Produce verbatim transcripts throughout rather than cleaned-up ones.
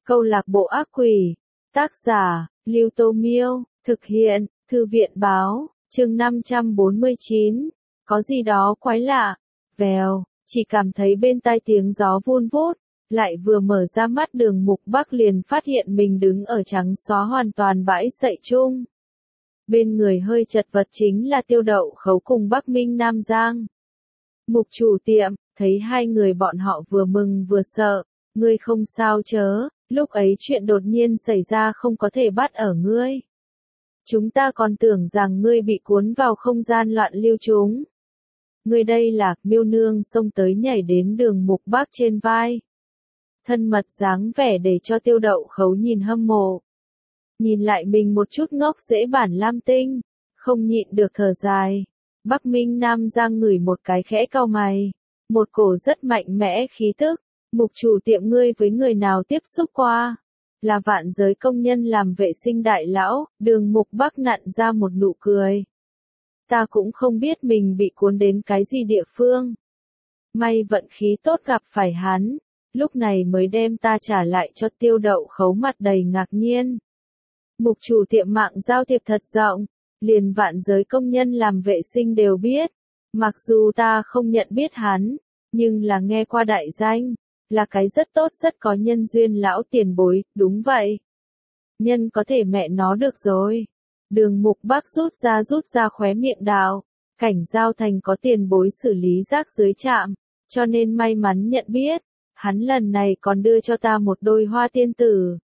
Câu lạc bộ ác quỷ. Tác giả, Lưu Tô Miêu. Thực hiện, Thư viện báo. Chương năm trăm bốn mươi chín. Có gì đó quái lạ. Vèo, chỉ cảm thấy bên tai tiếng gió vun vút. Lại vừa mở ra mắt Đường Mục Bắc liền phát hiện mình đứng ở trắng xóa hoàn toàn bãi sậy chung. Bên người hơi chật vật chính là Tiêu Đậu Khấu cùng Bắc Minh Nam Giang. Mục chủ tiệm, thấy hai người bọn họ vừa mừng vừa sợ. Ngươi không sao chớ, lúc ấy chuyện đột nhiên xảy ra không có thể bắt ở ngươi. Chúng ta còn tưởng rằng ngươi bị cuốn vào không gian loạn lưu chúng. Ngươi đây là, Miêu Nương xông tới nhảy đến Đường Mục Bắc trên vai. Thân mật dáng vẻ để cho Tiêu Đậu Khấu nhìn hâm mộ. Nhìn lại mình một chút ngốc dễ bản lam tinh, không nhịn được thở dài. Bắc Minh Nam Giang ngửi một cái khẽ cau mày. Một cổ rất mạnh mẽ khí tức. Mục chủ tiệm ngươi với người nào tiếp xúc qua? Là vạn giới công nhân làm vệ sinh đại lão. Đường Mục Bắc nặn ra một nụ cười. Ta cũng không biết mình bị cuốn đến cái gì địa phương. May vận khí tốt gặp phải hắn. Lúc này mới đem ta trả lại cho Tiêu Đậu Khấu mặt đầy ngạc nhiên. Mục chủ tiệm mạng giao thiệp thật rộng. Liền vạn giới công nhân làm vệ sinh đều biết. Mặc dù ta không nhận biết hắn, nhưng là nghe qua đại danh. Là cái rất tốt rất có nhân duyên lão tiền bối, đúng vậy. Nhân có thể mẹ nó được rồi. Đường Mục Bắc rút ra rút ra khóe miệng đạo. Cảnh Giao Thành có tiền bối xử lý rác dưới trạm, cho nên may mắn nhận biết. Hắn lần này còn đưa cho ta một đôi hoa tiên tử.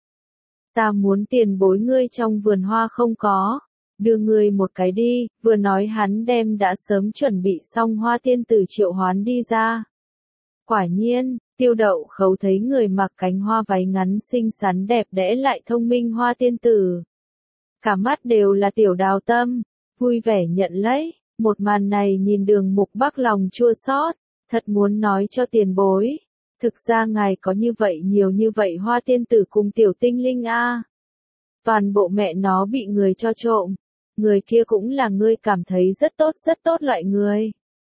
Ta muốn tiền bối ngươi trong vườn hoa không có. Đưa ngươi một cái đi, vừa nói hắn đem đã sớm chuẩn bị xong hoa tiên tử triệu hoán đi ra. Quả nhiên, Tiêu Đậu Khấu thấy người mặc cánh hoa váy ngắn xinh xắn đẹp đẽ lại thông minh hoa tiên tử. Cả mắt đều là tiểu đào tâm, vui vẻ nhận lấy. Một màn này nhìn Đường Mục Bắc lòng chua xót, thật muốn nói cho tiền bối. Thực ra ngài có như vậy nhiều như vậy hoa tiên tử cùng tiểu tinh linh a. À. Toàn bộ mẹ nó bị người cho trộm. Người kia cũng là ngươi cảm thấy rất tốt rất tốt loại người.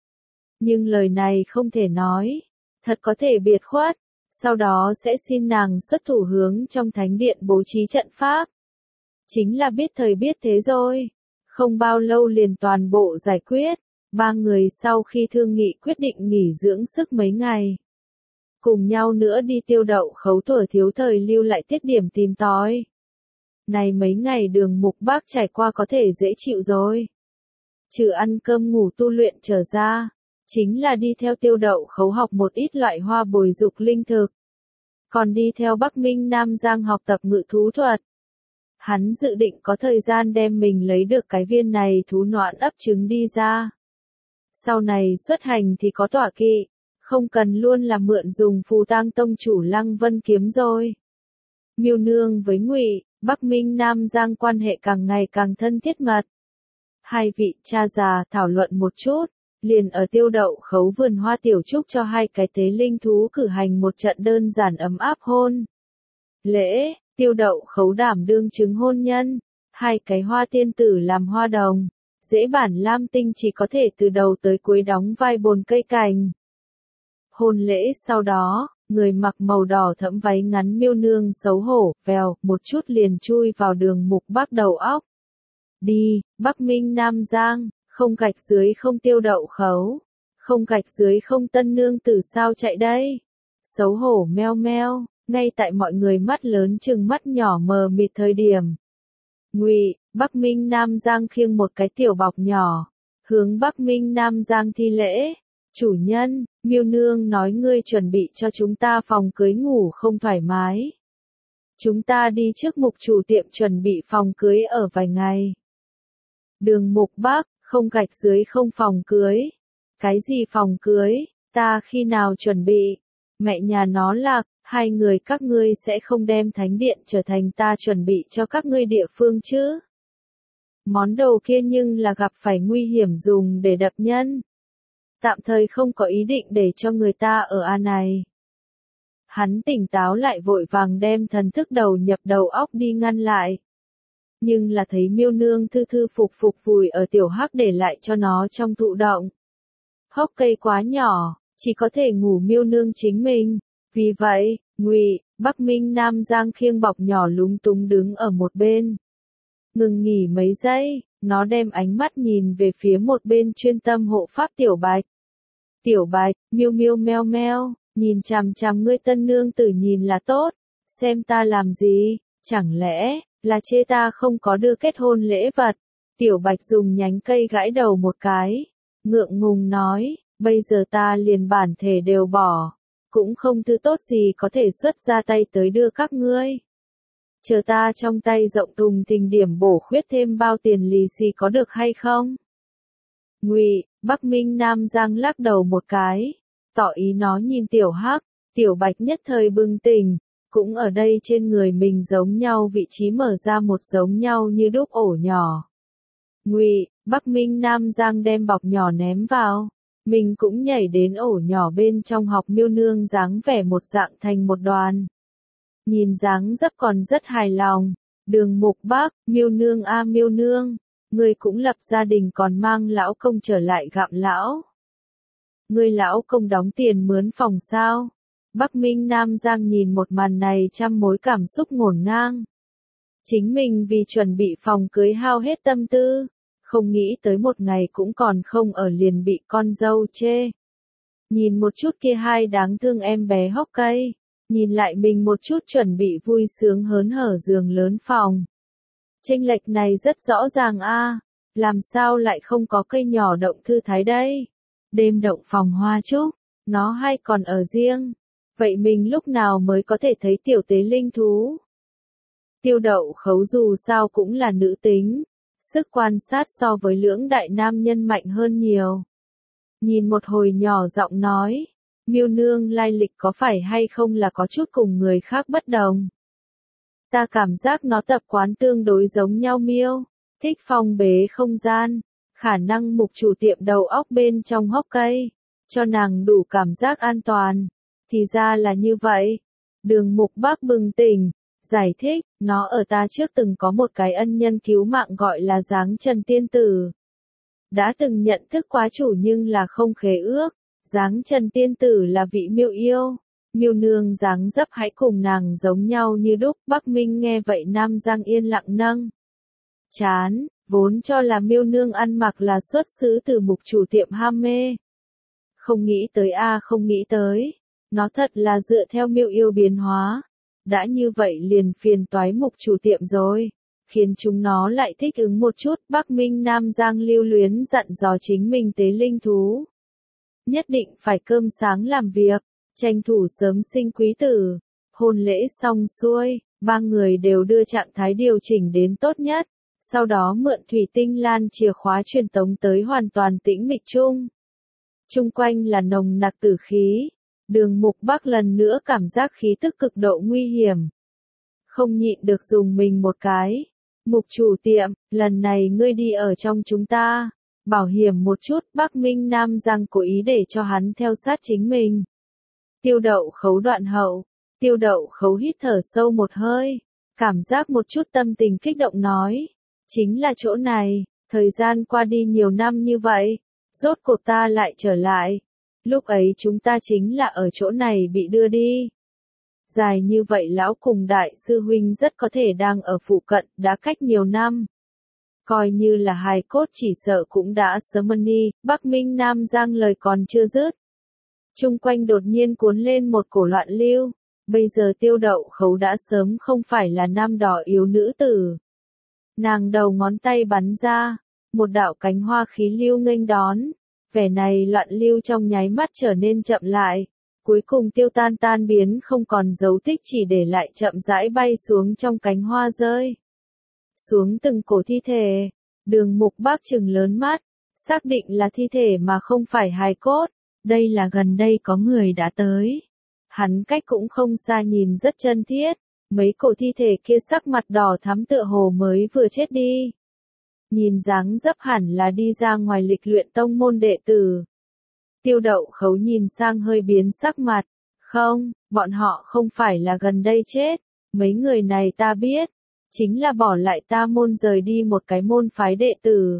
Nhưng lời này không thể nói. Thật có thể biệt khuất. Sau đó sẽ xin nàng xuất thủ hướng trong thánh điện bố trí trận pháp. Chính là biết thời biết thế rồi. Không bao lâu liền toàn bộ giải quyết. Ba người sau khi thương nghị quyết định nghỉ dưỡng sức mấy ngày. Cùng nhau nữa đi Tiêu Đậu Khấu thuở thiếu thời lưu lại tiết điểm tìm tòi. Này mấy ngày Đường Mục Bắc trải qua có thể dễ chịu rồi. Trừ ăn cơm ngủ tu luyện trở ra, chính là đi theo Tiêu Đậu Khấu học một ít loại hoa bồi dục linh thực. Còn đi theo Bắc Minh Nam Giang học tập ngự thú thuật. Hắn dự định có thời gian đem mình lấy được cái viên này thú noãn ấp trứng đi ra. Sau này xuất hành thì có tọa kỵ, không cần luôn là mượn dùng Phù Tang tông chủ Lăng Vân kiếm rồi. Miêu Nương với Ngụy, Bắc Minh Nam Giang quan hệ càng ngày càng thân thiết mật. Hai vị cha già thảo luận một chút, liền ở Tiêu Đậu Khấu vườn hoa tiểu trúc cho hai cái tế linh thú cử hành một trận đơn giản ấm áp hôn. Lễ, Tiêu Đậu Khấu đảm đương chứng hôn nhân, hai cái hoa tiên tử làm hoa đồng, dễ bản lam tinh chỉ có thể từ đầu tới cuối đóng vai bồn cây cành. Hôn lễ sau đó, người mặc màu đỏ thẫm váy ngắn Miêu Nương xấu hổ, vèo, một chút liền chui vào Đường Mục Bắc đầu óc. Đi, Bắc Minh Nam Giang, không gạch dưới không Tiêu Đậu Khấu, không gạch dưới không tân nương tử sao chạy đây. Xấu hổ meo meo, ngay tại mọi người mắt lớn chừng mắt nhỏ mờ mịt thời điểm. Ngụy, Bắc Minh Nam Giang khiêng một cái tiểu bọc nhỏ, hướng Bắc Minh Nam Giang thi lễ. Chủ nhân, Miêu Nương nói ngươi chuẩn bị cho chúng ta phòng cưới ngủ không thoải mái. Chúng ta đi trước Mục chủ tiệm chuẩn bị phòng cưới ở vài ngày. Đường Mục Bắc, không gạch dưới không phòng cưới. Cái gì phòng cưới, ta khi nào chuẩn bị? Mẹ nhà nó lạc, hai người các ngươi sẽ không đem thánh điện trở thành ta chuẩn bị cho các ngươi địa phương chứ? Món đồ kia nhưng là gặp phải nguy hiểm dùng để đập nhân. Tạm thời không có ý định để cho người ta ở a này. Hắn tỉnh táo lại vội vàng đem thần thức đầu nhập đầu óc đi ngăn lại. Nhưng là thấy Miêu Nương thư thư phục phục vùi ở tiểu hắc để lại cho nó trong thụ động. Hốc cây quá nhỏ, chỉ có thể ngủ Miêu Nương chính mình. Vì vậy, Ngụy, Bắc Minh Nam Giang khiêng bọc nhỏ lúng túng đứng ở một bên. Ngừng nghỉ mấy giây, nó đem ánh mắt nhìn về phía một bên chuyên tâm hộ pháp Tiểu Bạch. Tiểu Bạch, miêu miêu meo meo, nhìn chằm chằm ngươi tân nương tử nhìn là tốt, xem ta làm gì, chẳng lẽ là chê ta không có đưa kết hôn lễ vật. Tiểu Bạch dùng nhánh cây gãi đầu một cái, ngượng ngùng nói, bây giờ ta liền bản thể đều bỏ, cũng không thứ tốt gì có thể xuất ra tay tới đưa các ngươi. Chờ ta trong tay rộng thùng thình điểm bổ khuyết thêm bao tiền lì xì có được hay không? Ngụy, Bắc Minh Nam Giang lắc đầu một cái, tỏ ý nó nhìn Tiểu Hắc. Tiểu Bạch nhất thời bừng tỉnh, cũng ở đây trên người mình giống nhau vị trí mở ra một giống nhau như đúc ổ nhỏ. Ngụy, Bắc Minh Nam Giang đem bọc nhỏ ném vào, mình cũng nhảy đến ổ nhỏ bên trong học miêu nương dáng vẻ một dạng thành một đoàn. Nhìn dáng dấp còn rất hài lòng, Đường Mục Bác, miêu nương a miêu nương, ngươi cũng lập gia đình còn mang lão công trở lại gặm lão. Ngươi lão công đóng tiền mướn phòng sao? Bắc Minh Nam Giang nhìn một màn này trăm mối cảm xúc ngổn ngang. Chính mình vì chuẩn bị phòng cưới hao hết tâm tư, không nghĩ tới một ngày cũng còn không ở liền bị con dâu chê. Nhìn một chút kia hai đáng thương em bé hốc cây, nhìn lại mình một chút chuẩn bị vui sướng hớn hở giường lớn phòng. Chênh lệch này rất rõ ràng a, làm sao lại không có cây nhỏ động thư thái đây? Đêm động phòng hoa trúc, nó hay còn ở riêng. Vậy mình lúc nào mới có thể thấy tiểu tế linh thú? Tiêu Đậu Khấu dù sao cũng là nữ tính, sức quan sát so với lưỡng đại nam nhân mạnh hơn nhiều. Nhìn một hồi nhỏ giọng nói, miêu nương lai lịch có phải hay không là có chút cùng người khác bất đồng. Ta cảm giác nó tập quán tương đối giống nhau miêu, thích phong bế không gian, khả năng mục chủ tiệm đầu óc bên trong hốc cây, cho nàng đủ cảm giác an toàn. Thì ra là như vậy. Đường Mục Bác bừng tỉnh, giải thích, nó ở ta trước từng có một cái ân nhân cứu mạng gọi là Giáng Trần Tiên Tử. Đã từng nhận thức quá chủ nhưng là không khế ước, Giáng Trần Tiên Tử là vị miêu yêu. Miêu nương dáng dấp hãy cùng nàng giống nhau như đúc. Bắc Minh nghe vậy Nam Giang yên lặng nâng chán, vốn cho là miêu nương ăn mặc là xuất xứ từ mục chủ tiệm ham mê. Không nghĩ tới a không nghĩ tới. Nó thật là dựa theo miêu yêu biến hóa. Đã như vậy liền phiền toái mục chủ tiệm rồi. Khiến chúng nó lại thích ứng một chút. Bắc Minh Nam Giang lưu luyến dặn dò chính mình tế linh thú. Nhất định phải cơm sáng làm việc. Tranh thủ sớm sinh quý tử. Hôn lễ xong xuôi. Ba người đều đưa trạng thái điều chỉnh đến tốt nhất. Sau đó mượn thủy tinh lan chìa khóa truyền tống tới hoàn toàn tĩnh mịch chung. Chung quanh là nồng nặc tử khí. Đường Mục Bác lần nữa cảm giác khí tức cực độ nguy hiểm. Không nhịn được dùng mình một cái. Mục chủ tiệm, lần này ngươi đi ở trong chúng ta. Bảo hiểm một chút. Bắc Minh Nam Giang cố ý để cho hắn theo sát chính mình. Tiêu Đậu Khấu đoạn hậu. Tiêu Đậu Khấu hít thở sâu một hơi. Cảm giác một chút tâm tình kích động nói. Chính là chỗ này. Thời gian qua đi nhiều năm như vậy. Rốt cuộc ta lại trở lại. Lúc ấy chúng ta chính là ở chỗ này bị đưa đi. Dài như vậy lão cùng đại sư huynh rất có thể đang ở phụ cận, đã cách nhiều năm. Coi như là hài cốt chỉ sợ cũng đã sớm mất đi. Bắc Minh Nam Giang lời còn chưa dứt. Trung quanh đột nhiên cuốn lên một cổ loạn lưu. Bây giờ Tiêu Đậu Khấu đã sớm không phải là nam đỏ yếu nữ tử. Nàng đầu ngón tay bắn ra, một đạo cánh hoa khí lưu nghênh đón. Vẻ này loạn lưu trong nháy mắt trở nên chậm lại, cuối cùng tiêu tan tan biến không còn dấu tích chỉ để lại chậm rãi bay xuống trong cánh hoa rơi. Xuống từng cổ thi thể, Đường Mục Bác trừng lớn mắt, xác định là thi thể mà không phải hài cốt, đây là gần đây có người đã tới. Hắn cách cũng không xa nhìn rất chân thiết, mấy cổ thi thể kia sắc mặt đỏ thắm tựa hồ mới vừa chết đi. Nhìn dáng dấp hẳn là đi ra ngoài lịch luyện tông môn đệ tử. Tiêu Đậu Khấu nhìn sang hơi biến sắc mặt. Không, bọn họ không phải là gần đây chết. Mấy người này ta biết. Chính là bỏ lại ta môn rời đi một cái môn phái đệ tử.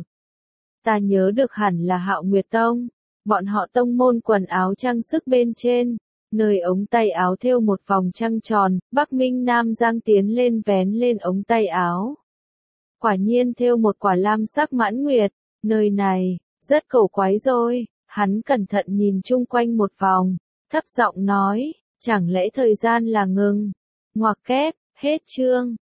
Ta nhớ được hẳn là Hạo Nguyệt Tông. Bọn họ tông môn quần áo trang sức bên trên. Nơi ống tay áo thêu một vòng trăng tròn, Bắc Minh Nam Giang tiến lên vén lên ống tay áo. Quả nhiên thêu một quả lam sắc mãn nguyệt, nơi này, rất cổ quái rồi, hắn cẩn thận nhìn chung quanh một vòng, thấp giọng nói, chẳng lẽ thời gian là ngừng, ngoặc kép, hết chương.